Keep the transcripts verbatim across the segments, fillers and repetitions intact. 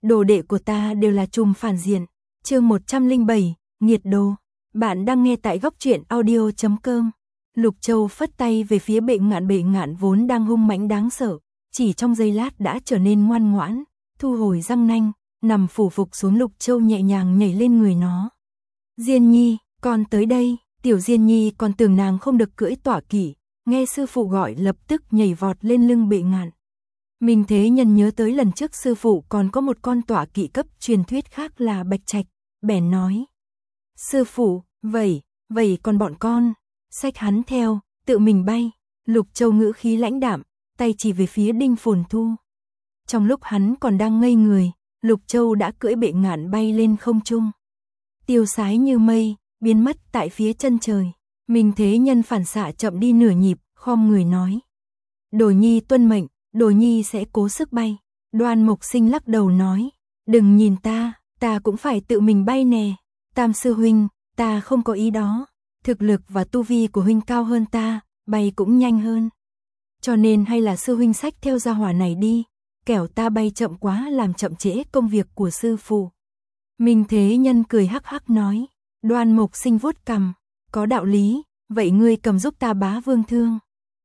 đồ đệ của ta đều là trùm phản diện. Chương một trăm lẻ bảy, nghiệt đồ. Bạn đang nghe tại góc truyện audio chấm com. Lục Châu phất tay về phía Bệ Ngạn, Bệ Ngạn vốn đang hung mãnh đáng sợ, chỉ trong giây lát đã trở nên ngoan ngoãn, thu hồi răng nanh, nằm phủ phục xuống. Lục Châu nhẹ nhàng nhảy lên người nó. Diên Nhi, con tới đây. Tiểu Diên Nhi còn tưởng nàng không được cưỡi tọa kỵ, nghe sư phụ gọi lập tức nhảy vọt lên lưng Bệ Ngạn. Minh Thế Nhân nhớ tới lần trước sư phụ còn có một con tọa kỵ cấp truyền thuyết khác là Bạch Trạch, bèn nói: "Sư phụ, vậy, vậy còn bọn con?" Xách hắn theo, tự mình bay. Lục Châu ngữ khí lãnh đạm, tay chỉ về phía Đinh Phồn Thu. Trong lúc hắn còn đang ngây người, Lục Châu đã cưỡi Bệ Ngạn bay lên không trung, tiêu sái như mây, biến mất tại phía chân trời. Minh Thế Nhân phản xạ chậm đi nửa nhịp, khom người nói: "Đồ Nhi tuân mệnh, Đồ Nhi sẽ cố sức bay." Đoan Mục Sinh lắc đầu nói: "Đừng nhìn ta, ta cũng phải tự mình bay nè. Tam sư huynh, ta không có ý đó. Thực lực và tu vi của huynh cao hơn ta, bay cũng nhanh hơn. Cho nên hay là sư huynh xách theo gia hỏa này đi, kẻo ta bay chậm quá làm chậm trễ công việc của sư phụ." Minh Thế Nhân cười hắc hắc nói. Đoan Mục Sinh vuốt cằm: "Có đạo lý, vậy ngươi cầm giúp ta bá vương thương."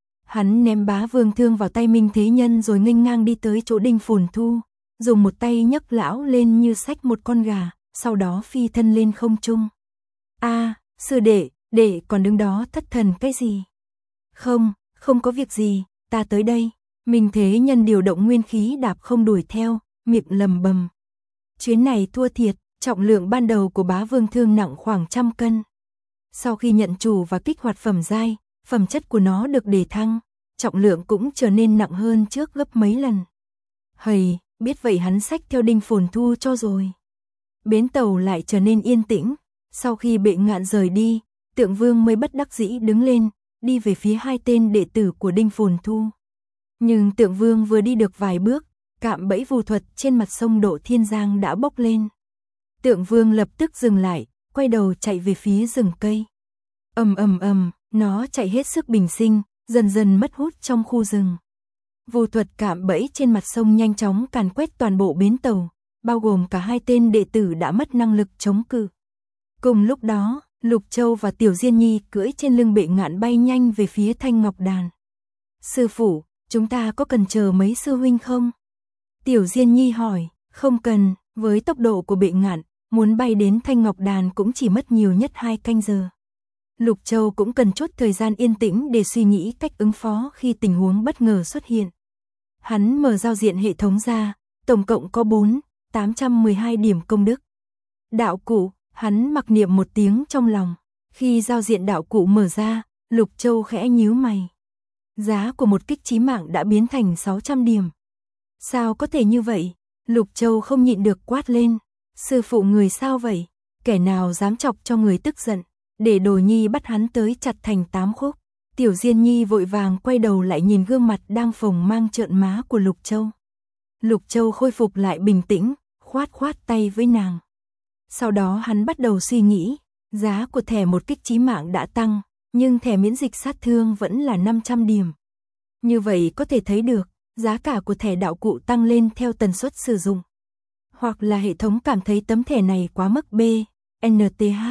Hắn ném bá vương thương vào tay Minh Thế Nhân rồi nghênh ngang đi tới chỗ Đinh Phồn Thu, dùng một tay nhấc lão lên như xách một con gà, sau đó phi thân lên không trung. "A, sư đệ, đệ còn đứng đó thất thần cái gì?" "Không, không có việc gì, ta tới đây." Minh Thế Nhân điều động nguyên khí đạp không đuổi theo, miệng lầm bầm: "Chuyến này thua thiệt." Trọng lượng ban đầu của bá vương thương nặng khoảng trăm cân. Sau khi nhận chủ và kích hoạt phẩm giai, phẩm chất của nó được đề thăng, trọng lượng cũng trở nên nặng hơn trước gấp mấy lần. Hầy, biết vậy hắn xách theo Đinh Phồn Thu cho rồi. Bến tàu lại trở nên yên tĩnh. Sau khi Bệ Ngạn rời đi, Tượng Vương mới bất đắc dĩ đứng lên, đi về phía hai tên đệ tử của Đinh Phồn Thu. Nhưng Tượng Vương vừa đi được vài bước, cạm bẫy phù thuật trên mặt sông Độ Thiên Giang đã bốc lên. Tượng Vương lập tức dừng lại, quay đầu chạy về phía rừng cây. Ầm ầm ầm, nó chạy hết sức bình sinh, dần dần mất hút trong khu rừng. Phù thuật cạm bẫy trên mặt sông nhanh chóng càn quét toàn bộ bến tàu, bao gồm cả hai tên đệ tử đã mất năng lực chống cự. Cùng lúc đó, Lục Châu và Tiểu Diên Nhi cưỡi trên lưng Bệ Ngạn bay nhanh về phía Thanh Ngọc Đàn. "Sư phụ, chúng ta có cần chờ mấy sư huynh không?" Tiểu Diên Nhi hỏi. "Không cần, với tốc độ của Bệ Ngạn, muốn bay đến Thanh Ngọc Đàn cũng chỉ mất nhiều nhất hai canh giờ." Lục Châu cũng cần chút thời gian yên tĩnh để suy nghĩ cách ứng phó khi tình huống bất ngờ xuất hiện. Hắn mở giao diện hệ thống ra, tổng cộng có bốn, tám trăm mười hai điểm công đức. Đạo cụ, hắn mặc niệm một tiếng trong lòng. Khi giao diện đạo cụ mở ra, Lục Châu khẽ nhíu mày. Giá của một kích chí mạng đã biến thành sáu trăm điểm. Sao có thể như vậy? Lục Châu không nhịn được quát lên. "Sư phụ người sao vậy? Kẻ nào dám chọc cho người tức giận, để Đồ Nhi bắt hắn tới chặt thành tám khúc." Tiểu Diên Nhi vội vàng quay đầu lại nhìn gương mặt đang phồng mang trợn má của Lục Châu. Lục Châu khôi phục lại bình tĩnh, khoát khoát tay với nàng. Sau đó hắn bắt đầu suy nghĩ, giá của thẻ một kích chí mạng đã tăng, nhưng thẻ miễn dịch sát thương vẫn là năm trăm điểm. Như vậy có thể thấy được, giá cả của thẻ đạo cụ tăng lên theo tần suất sử dụng. Hoặc là hệ thống cảm thấy tấm thẻ này quá mức B, N T H,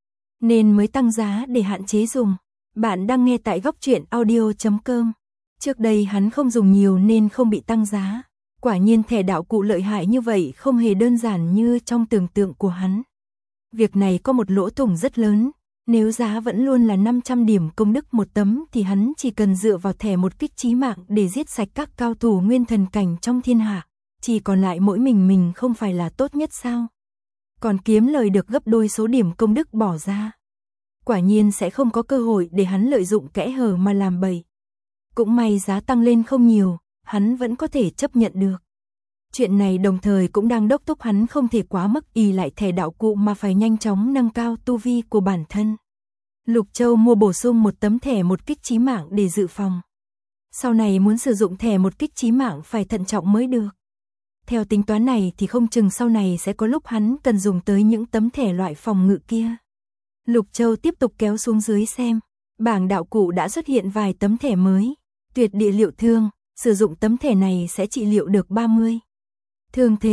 nên mới tăng giá để hạn chế dùng. Bạn đang nghe tại góc truyện audio chấm com. Trước đây hắn không dùng nhiều nên không bị tăng giá. Quả nhiên thẻ đạo cụ lợi hại như vậy không hề đơn giản như trong tưởng tượng của hắn. Việc này có một lỗ thủng rất lớn. Nếu giá vẫn luôn là năm trăm điểm công đức một tấm thì hắn chỉ cần dựa vào thẻ một kích chí mạng để giết sạch các cao thủ nguyên thần cảnh trong thiên hạ. Chỉ còn lại mỗi mình mình không phải là tốt nhất sao? Còn kiếm lời được gấp đôi số điểm công đức bỏ ra. Quả nhiên sẽ không có cơ hội để hắn lợi dụng kẽ hở mà làm bậy. Cũng may giá tăng lên không nhiều, hắn vẫn có thể chấp nhận được. Chuyện này đồng thời cũng đang đốc thúc hắn không thể quá mức ỷ lại thẻ đạo cụ mà phải nhanh chóng nâng cao tu vi của bản thân. Lục Châu mua bổ sung một tấm thẻ một kích chí mạng để dự phòng. Sau này muốn sử dụng thẻ một kích chí mạng phải thận trọng mới được. Theo tính toán này thì không chừng sau này sẽ có lúc hắn cần dùng tới những tấm thẻ loại phòng ngự kia. Lục Châu tiếp tục kéo xuống dưới xem, bảng đạo cụ đã xuất hiện vài tấm thẻ mới. Tuyệt địa liệu thương, sử dụng tấm thẻ này sẽ trị liệu được ba mươi thương thế,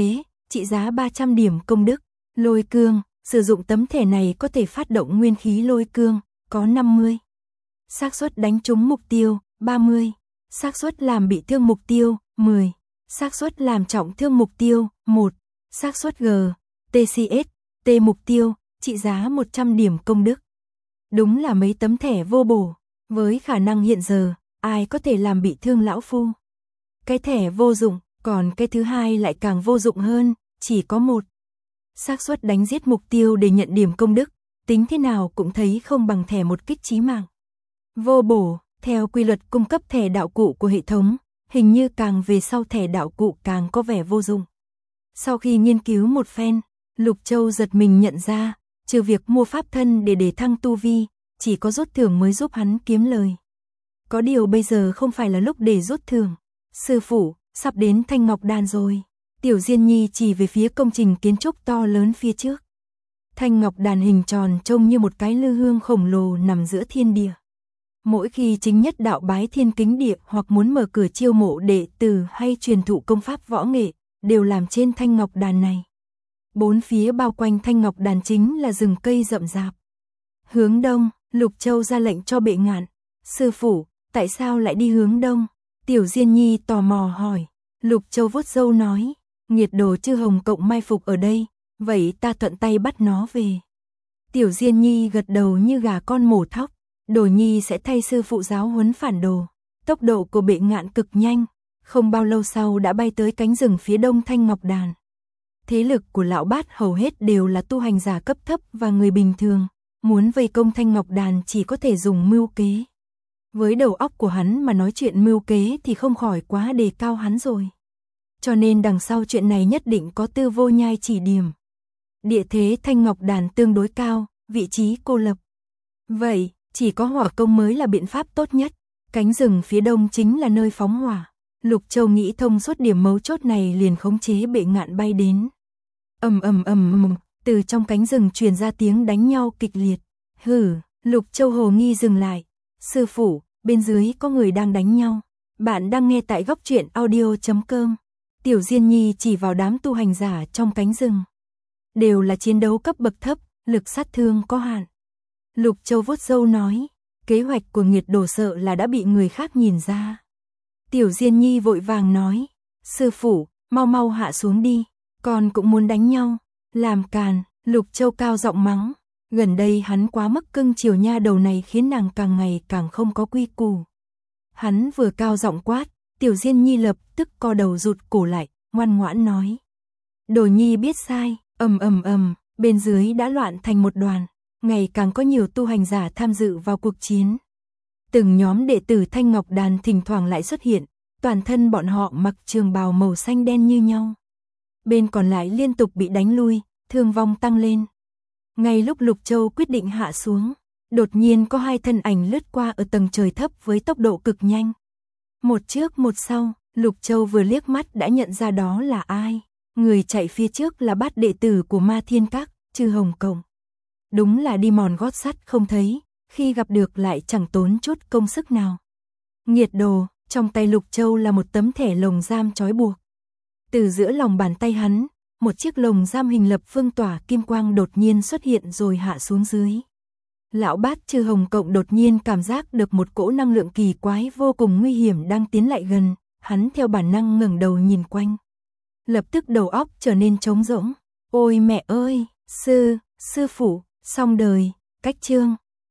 trị giá ba trăm điểm công đức. Lôi cương, sử dụng tấm thẻ này có thể phát động nguyên khí lôi cương, có năm mươi. Xác suất đánh trúng mục tiêu, ba mươi. Xác suất làm bị thương mục tiêu, mười. Xác suất làm trọng thương mục tiêu, một. Xác suất G, tê xê ét, T mục tiêu, trị giá một trăm điểm công đức. Đúng là mấy tấm thẻ vô bổ, với khả năng hiện giờ, ai có thể làm bị thương lão phu. Cái thẻ vô dụng, còn cái thứ hai lại càng vô dụng hơn, chỉ có một. Xác suất đánh giết mục tiêu để nhận điểm công đức, tính thế nào cũng thấy không bằng thẻ một kích chí mạng. Vô bổ, theo quy luật cung cấp thẻ đạo cụ của hệ thống, hình như càng về sau thẻ đạo cụ càng có vẻ vô dụng. Sau khi nghiên cứu một phen, Lục Châu giật mình nhận ra, trừ việc mua pháp thân để để thăng tu vi, chỉ có rút thưởng mới giúp hắn kiếm lời. Có điều bây giờ không phải là lúc để rút thưởng. Sư phụ, sắp đến Thanh Ngọc Đàn rồi. Tiểu Diên Nhi chỉ về phía công trình kiến trúc to lớn phía trước. Thanh Ngọc Đàn hình tròn trông như một cái lư hương khổng lồ nằm giữa thiên địa. Mỗi khi chính nhất đạo bái thiên kính địa hoặc muốn mở cửa chiêu mộ đệ tử hay truyền thụ công pháp võ nghệ, đều làm trên Thanh Ngọc Đàn này. Bốn phía bao quanh Thanh Ngọc Đàn chính là rừng cây rậm rạp. Hướng đông, Lục Châu ra lệnh cho Bệ Ngạn. Sư phụ, tại sao lại đi hướng đông? Tiểu Diên Nhi tò mò hỏi. Lục Châu vuốt râu nói, nghiệt đồ Chư Hồng Cộng mai phục ở đây, vậy ta thuận tay bắt nó về. Tiểu Diên Nhi gật đầu như gà con mổ thóc. Đồ Nhi sẽ thay sư phụ giáo huấn phản đồ. Tốc độ của Bệ Ngạn cực nhanh, không bao lâu sau đã bay tới cánh rừng phía đông Thanh Ngọc Đàn. Thế lực của lão bát hầu hết đều là tu hành giả cấp thấp và người bình thường, muốn vây công Thanh Ngọc Đàn chỉ có thể dùng mưu kế. Với đầu óc của hắn mà nói chuyện mưu kế thì không khỏi quá đề cao hắn rồi. Cho nên đằng sau chuyện này nhất định có Tư Vô Nhai chỉ điểm. Địa thế Thanh Ngọc Đàn tương đối cao, vị trí cô lập. Vậy, chỉ có hỏa công mới là biện pháp tốt nhất. Cánh rừng phía đông chính là nơi phóng hỏa. Lục Châu nghĩ thông suốt điểm mấu chốt này liền khống chế Bệ Ngạn bay đến. Ầm ầm ầm ầm, từ trong cánh rừng truyền ra tiếng đánh nhau kịch liệt. Hừ, Lục Châu hồ nghi dừng lại. Sư phụ, bên dưới có người đang đánh nhau. Bạn đang nghe tại góc truyện audio chấm com. Tiểu Diên Nhi chỉ vào đám tu hành giả trong cánh rừng. Đều là chiến đấu cấp bậc thấp, lực sát thương có hạn. Lục Châu vuốt râu nói, kế hoạch của nghiệt đồ sợ là đã bị người khác nhìn ra. Tiểu Diên Nhi vội vàng nói, sư phụ, mau mau hạ xuống đi, con cũng muốn đánh nhau. Làm càn, Lục Châu cao giọng mắng, gần đây hắn quá mức cưng chiều nha đầu này khiến nàng càng ngày càng không có quy củ. Hắn vừa cao giọng quát, Tiểu Diên Nhi lập tức co đầu rụt cổ lại, ngoan ngoãn nói. Đồ Nhi biết sai, ầm ầm ầm, bên dưới đã loạn thành một đoàn, ngày càng có nhiều tu hành giả tham dự vào cuộc chiến. Từng nhóm đệ tử Thanh Ngọc Đàn thỉnh thoảng lại xuất hiện, toàn thân bọn họ mặc trường bào màu xanh đen như nhau. Bên còn lại liên tục bị đánh lui, thương vong tăng lên. Ngay lúc Lục Châu quyết định hạ xuống, đột nhiên có hai thân ảnh lướt qua ở tầng trời thấp với tốc độ cực nhanh. Một trước một sau, Lục Châu vừa liếc mắt đã nhận ra đó là ai. Người chạy phía trước là bát đệ tử của Ma Thiên Các, Chư Hồng Cộng. Đúng là đi mòn gót sắt không thấy, khi gặp được lại chẳng tốn chút công sức nào. Nghiệt đồ, trong tay Lục Châu là một tấm thẻ lồng giam trói buộc. Từ giữa lòng bàn tay hắn, một chiếc lồng giam hình lập phương tỏa kim quang đột nhiên xuất hiện rồi hạ xuống dưới. Lão bát Chư Hồng Cộng đột nhiên cảm giác được một cỗ năng lượng kỳ quái vô cùng nguy hiểm đang tiến lại gần, hắn theo bản năng ngẩng đầu nhìn quanh. Lập tức đầu óc trở nên trống rỗng. Ôi mẹ ơi, sư, sư phụ, xong đời, cách chương.